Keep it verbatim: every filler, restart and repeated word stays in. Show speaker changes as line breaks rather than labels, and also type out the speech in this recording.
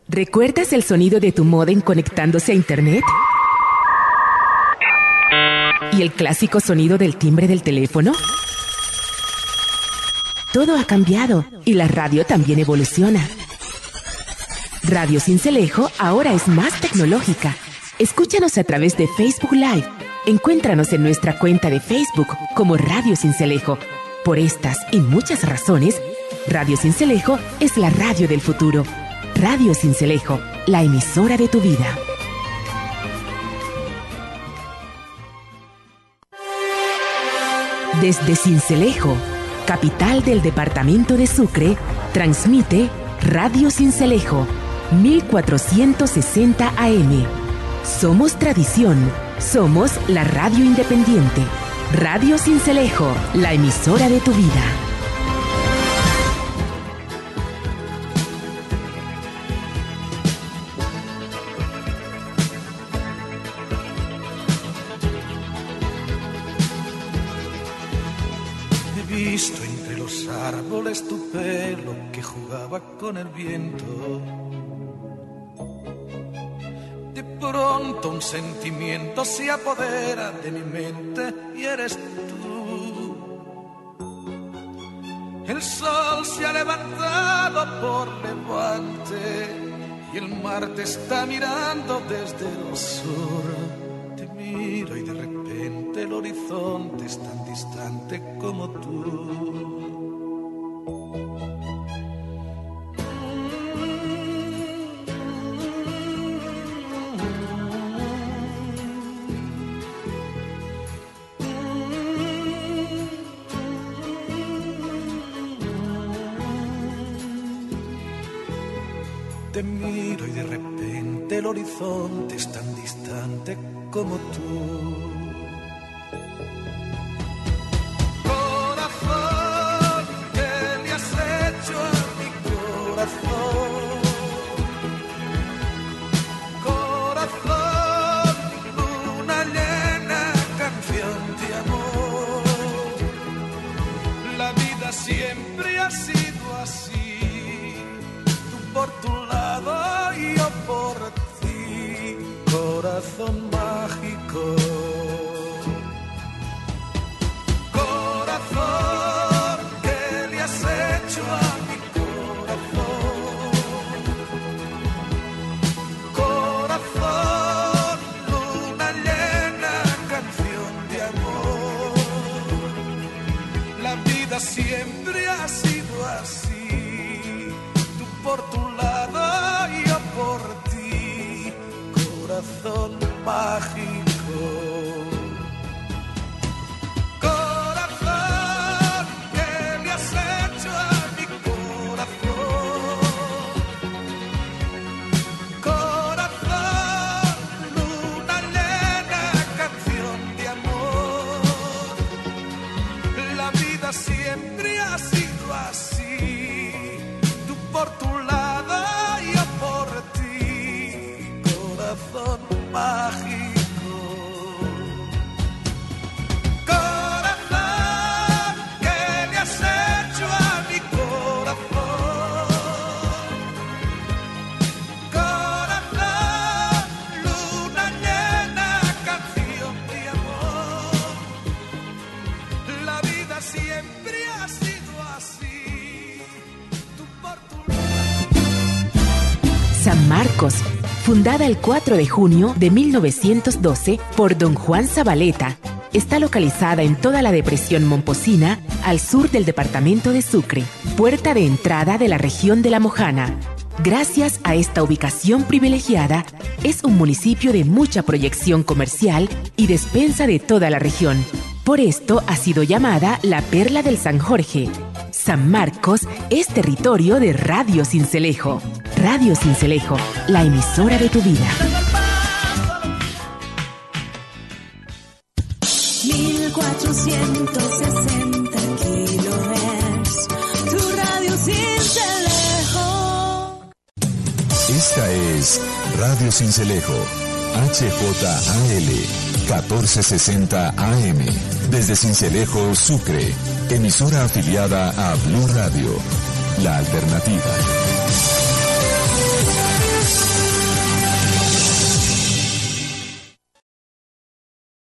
¿Recuerdas el sonido de tu módem conectándose a internet? ¿Y el clásico sonido del timbre del teléfono? Todo ha cambiado y la radio también evoluciona. Radio Sincelejo ahora es más tecnológica. Escúchanos a través de Facebook Live. Encuéntranos en nuestra cuenta de Facebook como Radio Sincelejo. Por estas y muchas razones, Radio Sincelejo es la radio del futuro. Radio Sincelejo, la emisora de tu vida. Desde Sincelejo, capital del departamento de Sucre, transmite Radio Sincelejo, mil cuatrocientos sesenta A M. Somos tradición, somos la radio independiente. Radio Sincelejo, la emisora de tu vida.
He visto entre los árboles tu pelo que jugaba con el viento. De pronto un sentimiento se apodera de mi mente y eres tú. El sol se ha levantado por levante y el mar te está mirando desde el sur. Te miro y de repente el horizonte es tan distante como tú. Te miro y de repente el horizonte es tan distante como tú. Corazón, ¿qué le has hecho a mi corazón? Corazón, luna llena, canción de amor. La vida siempre ha sido así, tú por tu lado y yo por ti, corazón mágico. Corazón, ¿qué le has hecho a mi corazón? Corazón, luna llena, canción de amor. La vida siempre ha sido así, tú por tu lado y yo por ti, corazón mágico. Corazón, ¿qué le has hecho a mi corazón? Corazón, luna llena, canción de amor. La vida siempre ha sido así, tú por tu lado y yo por ti, corazón mágico. Corazón, ¿qué le has hecho a mi corazón? Corazón, luna llena, canción de amor. La vida siempre ha sido así, tú por tu
San Marcos, fundada el cuatro de junio de mil novecientos doce por don Juan Zabaleta, está localizada en toda la depresión momposina al sur del departamento de Sucre, puerta de entrada de la región de La Mojana. Gracias a esta ubicación privilegiada, es un municipio de mucha proyección comercial y despensa de toda la región. Por esto ha sido llamada la Perla del San Jorge. San Marcos es territorio de Radio Sincelejo. Radio Sincelejo, la emisora de tu vida.
mil cuatrocientos sesenta kilohertz, tu radio Sincelejo.
Esta es Radio Sincelejo, H J A L, catorce sesenta A M, desde Sincelejo, Sucre, emisora afiliada a Blue Radio, la alternativa.